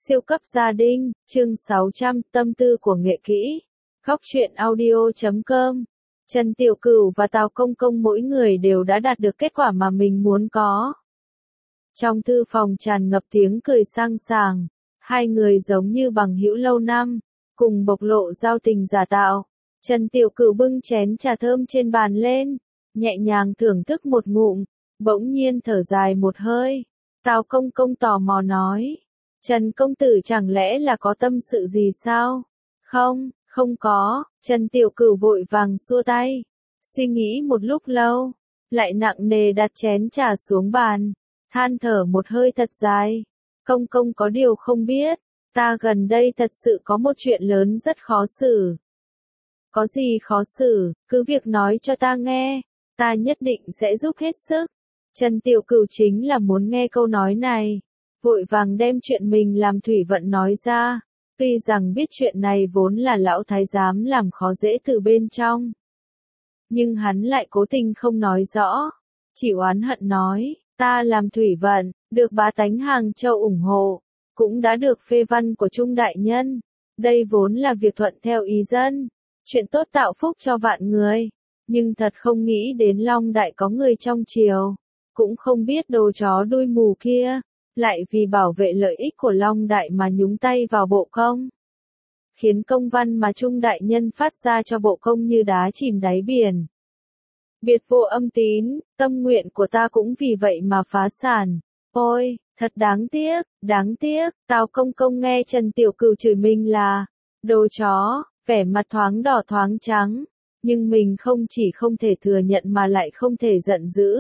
Siêu cấp gia đình, chương 600, tâm tư của nghệ kỹ. Góc truyện audio.com. Trần Tiểu Cửu và Tào Công Công mỗi người đều đã đạt được kết quả mà mình muốn có. Trong thư phòng tràn ngập tiếng cười sang sảng, hai người giống như bằng hữu lâu năm, cùng bộc lộ giao tình giả tạo. Trần Tiểu Cửu bưng chén trà thơm trên bàn lên, nhẹ nhàng thưởng thức một ngụm, bỗng nhiên thở dài một hơi. Tào Công Công tò mò nói: Trần công tử chẳng lẽ là có tâm sự gì sao? Không, không có. Trần Tiểu Cửu vội vàng xua tay, suy nghĩ một lúc lâu, lại nặng nề đặt chén trà xuống bàn, than thở một hơi thật dài. Công công có điều không biết, ta gần đây thật sự có một chuyện lớn rất khó xử. Có gì khó xử, cứ việc nói cho ta nghe, ta nhất định sẽ giúp hết sức. Trần Tiểu Cửu chính là muốn nghe câu nói này, vội vàng đem chuyện mình làm thủy vận nói ra. Tuy rằng biết chuyện này vốn là lão thái giám làm khó dễ từ bên trong, nhưng hắn lại cố tình không nói rõ, chỉ oán hận nói: ta làm thủy vận, được bá tánh Hàng Châu ủng hộ, cũng đã được phê văn của Trung đại nhân. Đây vốn là việc thuận theo ý dân, chuyện tốt tạo phúc cho vạn người, nhưng thật không nghĩ đến Long Đại có người trong triều, cũng không biết đồ chó đuôi mù kia, lại vì bảo vệ lợi ích của Long Đại mà nhúng tay vào bộ công, khiến công văn mà Trung đại nhân phát ra cho bộ công như đá chìm đáy biển. Biệt vô âm tín, tâm nguyện của ta cũng vì vậy mà phá sản. Ôi, thật đáng tiếc, đáng tiếc. Tào Công Công nghe Trần Tiểu Cửu chửi mình là đồ chó, vẻ mặt thoáng đỏ thoáng trắng, nhưng mình không chỉ không thể thừa nhận mà lại không thể giận dữ.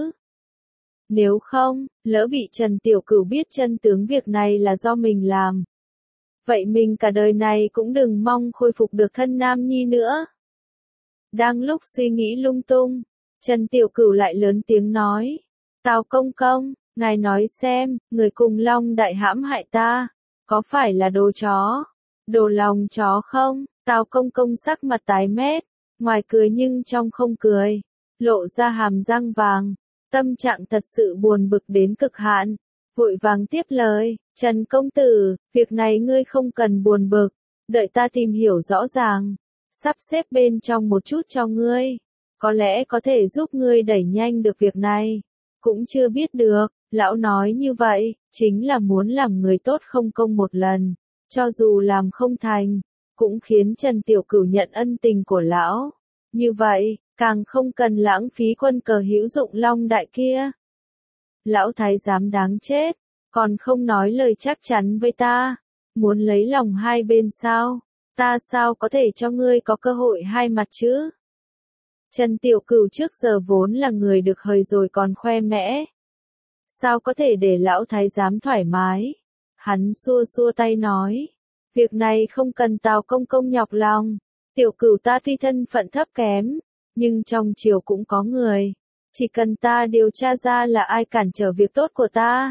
Nếu không, lỡ bị Trần Tiểu Cửu biết chân tướng việc này là do mình làm, vậy mình cả đời này cũng đừng mong khôi phục được thân nam nhi nữa. Đang lúc suy nghĩ lung tung, Trần Tiểu Cửu lại lớn tiếng nói: Tào Công Công, ngài nói xem, người cùng Long Đại hãm hại ta, có phải là đồ chó, đồ lòng chó không? Tào Công Công sắc mặt tái mét, ngoài cười nhưng trong không cười, lộ ra hàm răng vàng. Tâm trạng thật sự buồn bực đến cực hạn, vội vàng tiếp lời: Trần công tử, việc này ngươi không cần buồn bực, đợi ta tìm hiểu rõ ràng, sắp xếp bên trong một chút cho ngươi, có lẽ có thể giúp ngươi đẩy nhanh được việc này. Cũng chưa biết được, lão nói như vậy, chính là muốn làm người tốt không công một lần, cho dù làm không thành, cũng khiến Trần Tiểu Cửu nhận ân tình của lão. Như vậy, càng không cần lãng phí quân cờ hữu dụng Long Đại kia. Lão thái giám đáng chết, còn không nói lời chắc chắn với ta, muốn lấy lòng hai bên sao? Ta sao có thể cho ngươi có cơ hội hai mặt chứ? Trần Tiểu Cửu trước giờ vốn là người được hời rồi còn khoe mẽ, sao có thể để lão thái giám thoải mái? Hắn xua xua tay nói: việc này không cần Tào Công Công nhọc lòng. Tiểu Cửu ta tuy thân phận thấp kém, nhưng trong triều cũng có người, chỉ cần ta điều tra ra là ai cản trở việc tốt của ta,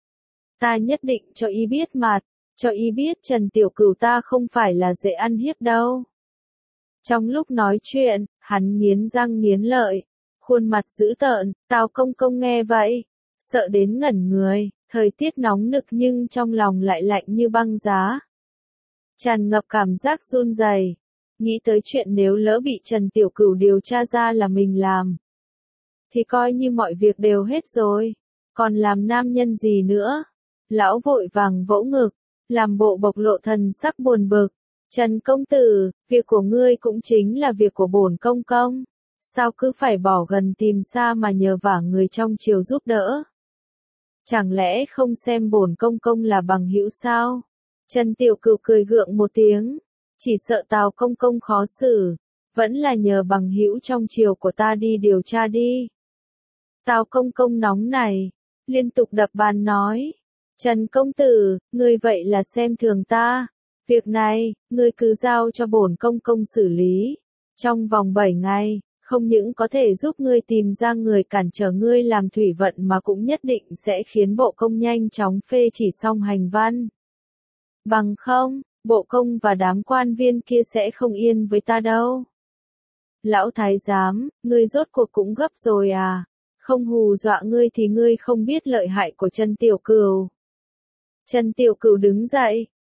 ta nhất định cho y biết mặt, cho y biết Trần Tiểu Cửu ta không phải là dễ ăn hiếp đâu. Trong lúc nói chuyện, hắn nghiến răng nghiến lợi, khuôn mặt dữ tợn. Tào Công Công nghe vậy, sợ đến ngẩn người, thời tiết nóng nực nhưng trong lòng lại lạnh như băng giá, tràn ngập cảm giác run rẩy. Nghĩ tới chuyện nếu lỡ bị Trần Tiểu Cửu điều tra ra là mình làm, thì coi như mọi việc đều hết rồi, còn làm nam nhân gì nữa. Lão vội vàng vỗ ngực, làm bộ bộc lộ thần sắc buồn bực: Trần công tử, việc của ngươi cũng chính là việc của bổn công công, sao cứ phải bỏ gần tìm xa mà nhờ vả người trong triều giúp đỡ? Chẳng lẽ không xem bổn công công là bằng hữu sao? Trần Tiểu Cửu cười gượng một tiếng, chỉ sợ Tào Công Công khó xử, vẫn là nhờ bằng hữu trong triều của ta đi điều tra đi. Tào Công Công nóng này, liên tục đập bàn nói: Trần công tử, ngươi vậy là xem thường ta. Việc này, ngươi cứ giao cho bổn công công xử lý. Trong vòng 7 ngày, không những có thể giúp ngươi tìm ra người cản trở ngươi làm thủy vận mà cũng nhất định sẽ khiến bộ công nhanh chóng phê chỉ xong hành văn. Bằng không, bộ công và đám quan viên kia sẽ không yên với ta đâu. Lão thái giám, ngươi rốt cuộc cũng gấp rồi à? Không hù dọa ngươi thì ngươi không biết lợi hại của Trần Tiểu Cửu. Trần Tiểu Cửu đứng dậy,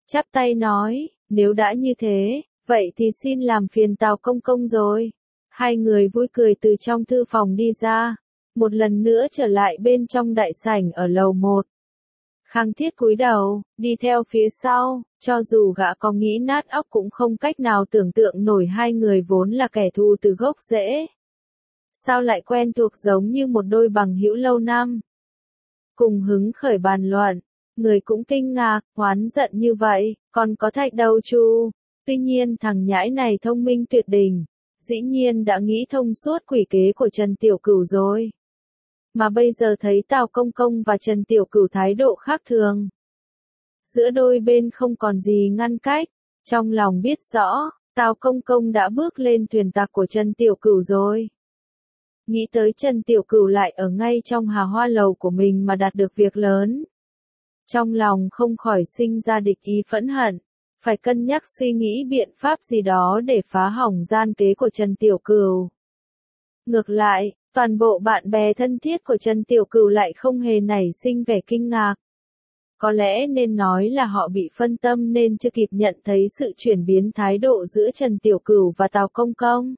chắp tay nói, nếu đã như thế, vậy thì xin làm phiền Tào công công rồi. Hai người vui cười từ trong thư phòng đi ra, một lần nữa trở lại bên trong đại sảnh ở lầu 1. Khang Thiết cúi đầu, đi theo phía sau, cho dù gã có nghĩ nát óc cũng không cách nào tưởng tượng nổi hai người vốn là kẻ thù từ gốc rễ. Sao lại quen thuộc giống như một đôi bằng hữu lâu năm. Cùng hứng khởi bàn luận, người cũng kinh ngạc, oán giận như vậy, còn có Thạch Đầu Chu. Tuy nhiên thằng nhãi này thông minh tuyệt đỉnh, dĩ nhiên đã nghĩ thông suốt quỷ kế của Trần Tiểu Cửu rồi. Mà bây giờ thấy Tào Công Công và Trần Tiểu Cửu thái độ khác thường. Giữa đôi bên không còn gì ngăn cách, trong lòng biết rõ, Tào Công Công đã bước lên thuyền tặc của Trần Tiểu Cửu rồi. Nghĩ tới Trần Tiểu Cửu lại ở ngay trong Hà Hoa lầu của mình mà đạt được việc lớn. Trong lòng không khỏi sinh ra địch ý phẫn hận, phải cân nhắc suy nghĩ biện pháp gì đó để phá hỏng gian kế của Trần Tiểu Cửu. Ngược lại, toàn bộ bạn bè thân thiết của Trần Tiểu Cửu lại không hề nảy sinh vẻ kinh ngạc. Có lẽ nên nói là họ bị phân tâm nên chưa kịp nhận thấy sự chuyển biến thái độ giữa Trần Tiểu Cửu và Tào Công Công.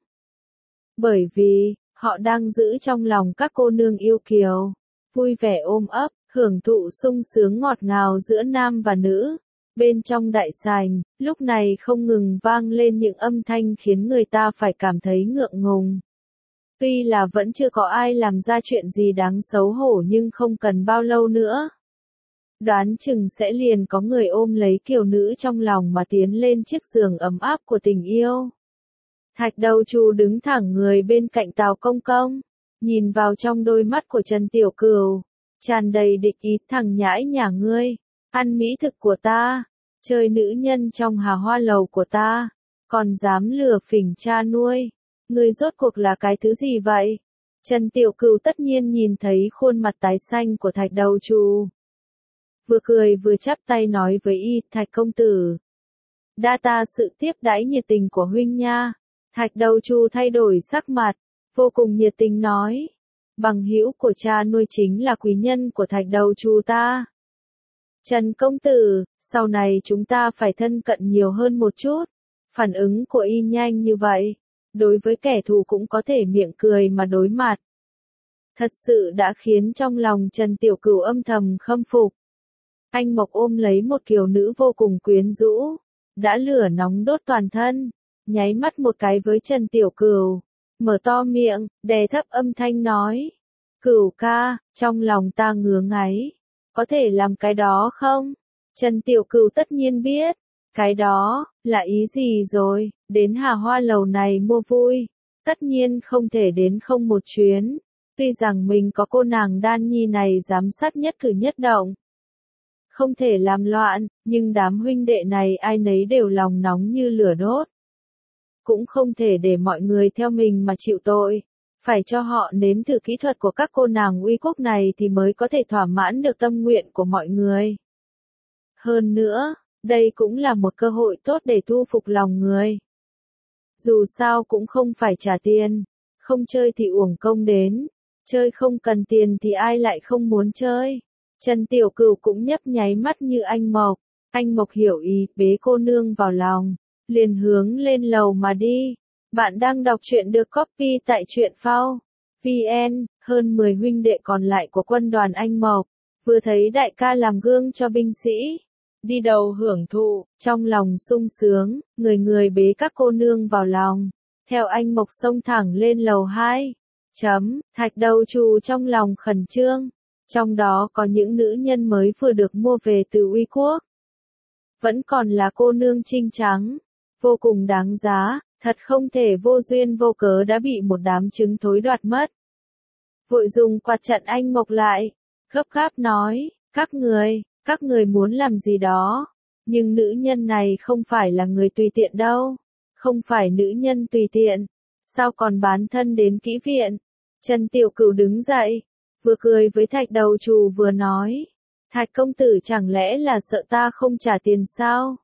Bởi vì, họ đang giữ trong lòng các cô nương yêu kiều, vui vẻ ôm ấp, hưởng thụ sung sướng ngọt ngào giữa nam và nữ. Bên trong đại sảnh, lúc này không ngừng vang lên những âm thanh khiến người ta phải cảm thấy ngượng ngùng. Tuy là vẫn chưa có ai làm ra chuyện gì đáng xấu hổ nhưng không cần bao lâu nữa. Đoán chừng sẽ liền có người ôm lấy kiều nữ trong lòng mà tiến lên chiếc giường ấm áp của tình yêu. Thạch Đầu Chu đứng thẳng người bên cạnh Tào Công Công, nhìn vào trong đôi mắt của Trần Tiểu Cửu, tràn đầy địch ý. Thằng nhãi nhà ngươi, ăn mỹ thực của ta, chơi nữ nhân trong Hà Hoa lầu của ta, còn dám lừa phỉnh cha nuôi, ngươi rốt cuộc là cái thứ gì vậy? Trần Tiểu Cửu tất nhiên nhìn thấy khuôn mặt tái xanh của Thạch Đầu Chu, vừa cười vừa chắp tay nói với y, Thạch công tử, đa tạ sự tiếp đãi nhiệt tình của huynh nha. Thạch Đầu Chu thay đổi sắc mặt, vô cùng nhiệt tình nói, bằng hữu của cha nuôi chính là quý nhân của Thạch Đầu Chu ta. Trần công tử, sau này chúng ta phải thân cận nhiều hơn một chút. Phản ứng của y nhanh như vậy, đối với kẻ thù cũng có thể miệng cười mà đối mặt. Thật sự đã khiến trong lòng Trần Tiểu Cửu âm thầm khâm phục. Anh Mộc ôm lấy một kiều nữ vô cùng quyến rũ, đã lửa nóng đốt toàn thân, nháy mắt một cái với Trần Tiểu Cửu, mở to miệng, đè thấp âm thanh nói, Cửu ca, trong lòng ta ngứa ngáy, có thể làm cái đó không? Trần Tiểu Cửu tất nhiên biết, cái đó, là ý gì rồi, đến Hà Hoa lầu này mua vui, tất nhiên không thể đến không một chuyến, tuy rằng mình có cô nàng Đan Nhi này giám sát nhất cử nhất động. Không thể làm loạn, nhưng đám huynh đệ này ai nấy đều lòng nóng như lửa đốt. Cũng không thể để mọi người theo mình mà chịu tội, phải cho họ nếm thử kỹ thuật của các cô nàng uy quốc này thì mới có thể thỏa mãn được tâm nguyện của mọi người. Hơn nữa, đây cũng là một cơ hội tốt để thu phục lòng người. Dù sao cũng không phải trả tiền, không chơi thì uổng công đến, chơi không cần tiền thì ai lại không muốn chơi. Trần Tiểu Cửu cũng nhấp nháy mắt như anh Mộc hiểu ý, bế cô nương vào lòng, liền hướng lên lầu mà đi. Bạn đang đọc truyện được copy tại truyện phao VN, hơn 10 huynh đệ còn lại của quân đoàn anh Mộc, vừa thấy đại ca làm gương cho binh sĩ, đi đầu hưởng thụ, trong lòng sung sướng, người người bế các cô nương vào lòng, theo anh Mộc xông thẳng lên lầu 2. Thạch Đầu Chu trong lòng khẩn trương, trong đó có những nữ nhân mới vừa được mua về từ Uy Quốc. Vẫn còn là cô nương trinh trắng, vô cùng đáng giá, thật không thể vô duyên vô cớ đã bị một đám trứng thối đoạt mất. Vội dùng quạt chặn anh Mộc lại, gấp gáp nói, các người muốn làm gì đó, nhưng nữ nhân này không phải là người tùy tiện đâu, không phải nữ nhân tùy tiện, sao còn bán thân đến kỹ viện. Trần Tiểu Cửu đứng dậy, vừa cười với Thạch Đầu Chu vừa nói, Thạch công tử chẳng lẽ là sợ ta không trả tiền sao?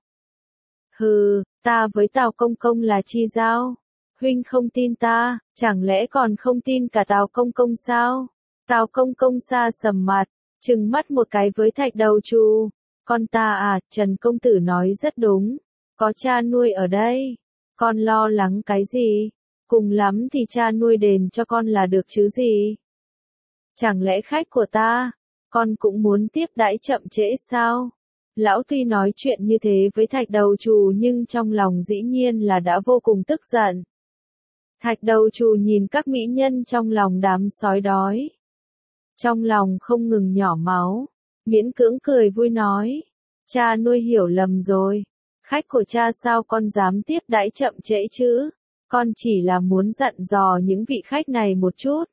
Hừ, ta với Tào công công là chi giao? Huynh không tin ta, chẳng lẽ còn không tin cả Tào công công sao? Tào công công xa sầm mặt, trừng mắt một cái với Thạch Đầu Chu, Con ta à, Trần công tử nói rất đúng. Có cha nuôi ở đây. Con lo lắng cái gì? Cùng lắm thì cha nuôi đền cho con là được chứ gì? Chẳng lẽ khách của ta, con cũng muốn tiếp đãi chậm trễ sao? Lão tuy nói chuyện như thế với thạch đầu trù nhưng trong lòng dĩ nhiên là đã vô cùng tức giận. Thạch đầu trù nhìn các mỹ nhân trong lòng đám sói đói. Trong lòng không ngừng nhỏ máu, miễn cưỡng cười vui nói. Cha nuôi hiểu lầm rồi. Khách của cha sao con dám tiếp đãi chậm trễ chứ? Con chỉ là muốn dặn dò những vị khách này một chút.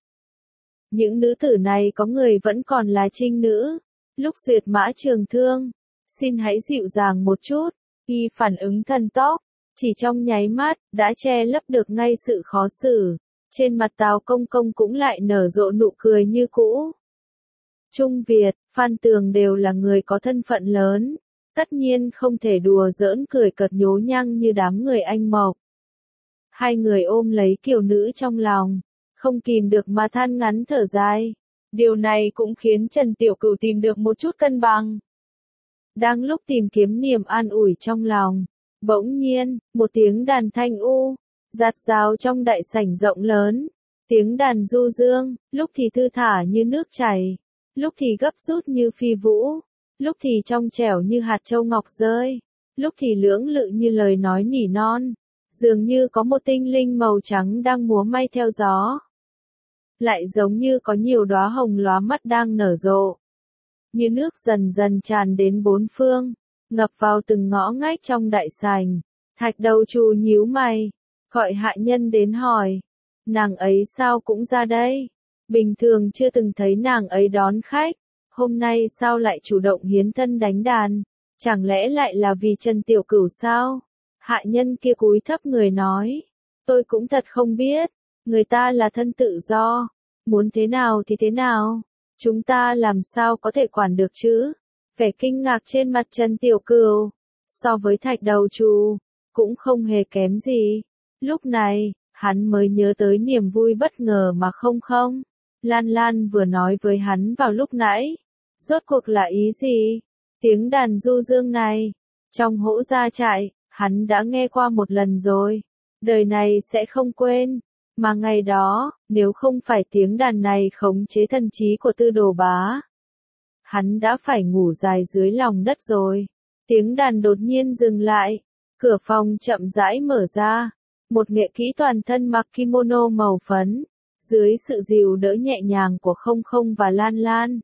Những nữ tử này có người vẫn còn là trinh nữ. Lúc duyệt mã trường thương, xin hãy dịu dàng một chút. Y phản ứng thần tốc, chỉ trong nháy mắt, đã che lấp được ngay sự khó xử. Trên mặt Tào Công Công cũng lại nở rộ nụ cười như cũ. Trung Việt, Phan Tường đều là người có thân phận lớn. Tất nhiên không thể đùa giỡn cười cợt nhố nhăng như đám người Anh Mộc. Hai người ôm lấy kiều nữ trong lòng, không kìm được mà than ngắn thở dài. Điều này cũng khiến Trần Tiểu Cửu tìm được một chút cân bằng. Đang lúc tìm kiếm niềm an ủi trong lòng, bỗng nhiên, một tiếng đàn thanh u, rạt rào trong đại sảnh rộng lớn. Tiếng đàn du dương, lúc thì thư thả như nước chảy, lúc thì gấp rút như phi vũ, lúc thì trong trẻo như hạt châu ngọc rơi, lúc thì lưỡng lự như lời nói nỉ non. Dường như có một tinh linh màu trắng đang múa may theo gió. Lại giống như có nhiều đóa hồng lóa mắt đang nở rộ. Như nước dần dần tràn đến bốn phương, ngập vào từng ngõ ngách trong đại sảnh. Thạch đầu trù nhíu mày, gọi hạ nhân đến hỏi. Nàng ấy sao cũng ra đây? Bình thường chưa từng thấy nàng ấy đón khách. Hôm nay sao lại chủ động hiến thân đánh đàn? Chẳng lẽ lại là vì Trần Tiểu Cửu sao? Hạ nhân kia cúi thấp người nói. Tôi cũng thật không biết. Người ta là thân tự do. Muốn thế nào thì thế nào. Chúng ta làm sao có thể quản được chứ? Vẻ kinh ngạc trên mặt Trần Tiểu Cửu, so với thạch đầu trù, cũng không hề kém gì. Lúc này, hắn mới nhớ tới niềm vui bất ngờ mà không. Lan Lan vừa nói với hắn vào lúc nãy. Rốt cuộc là ý gì? Tiếng đàn du dương này, trong Hỗ Gia Trại, hắn đã nghe qua một lần rồi. Đời này sẽ không quên. Mà ngày đó, nếu không phải tiếng đàn này khống chế thần trí của Tư Đồ Bá, hắn đã phải ngủ dài dưới lòng đất rồi. Tiếng đàn đột nhiên dừng lại. Cửa phòng chậm rãi mở ra. Một nghệ kỹ toàn thân mặc kimono màu phấn. Dưới sự dìu đỡ nhẹ nhàng của Không và Lan Lan.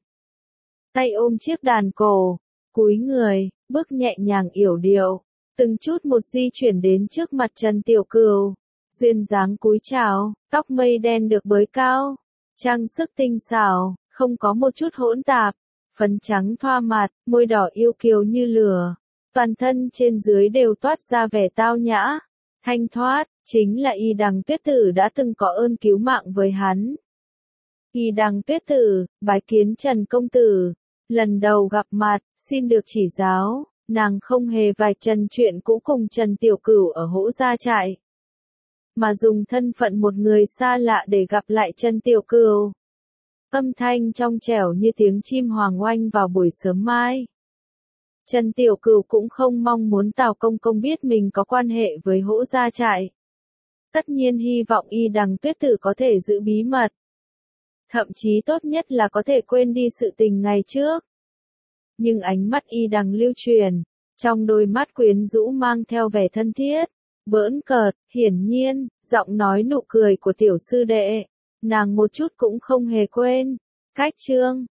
Tay ôm chiếc đàn cổ. Cúi người, bước nhẹ nhàng yểu điệu. Từng chút một di chuyển đến trước mặt Trần Tiểu Cửu. Duyên dáng cúi chào, tóc mây đen được bới cao. Trang sức tinh xảo, không có một chút hỗn tạp. Phấn trắng thoa mặt, môi đỏ yêu kiều như lửa. Toàn thân trên dưới đều toát ra vẻ tao nhã, thanh thoát, chính là Y Đằng Tuyết Tử đã từng có ơn cứu mạng với hắn. Y Đằng Tuyết Tử, bái kiến Trần công tử. Lần đầu gặp mặt, xin được chỉ giáo, nàng không hề vạch trần chuyện cũ cùng Trần Tiểu Cửu ở Hỗ Gia Trại, mà dùng thân phận một người xa lạ để gặp lại Trần Tiểu Cửu. Âm thanh trong trẻo như tiếng chim hoàng oanh vào buổi sớm mai. Trần Tiểu Cửu cũng không mong muốn Tào Công Công biết mình có quan hệ với Hỗ Gia Trại. Tất nhiên hy vọng Y Đằng Tuyết Tử có thể giữ bí mật. Thậm chí tốt nhất là có thể quên đi sự tình ngày trước. Nhưng ánh mắt Y Đằng lưu truyền, trong đôi mắt quyến rũ mang theo vẻ thân thiết, bỡn cợt, hiển nhiên, giọng nói nụ cười của tiểu sư đệ, nàng một chút cũng không hề quên. Cách chương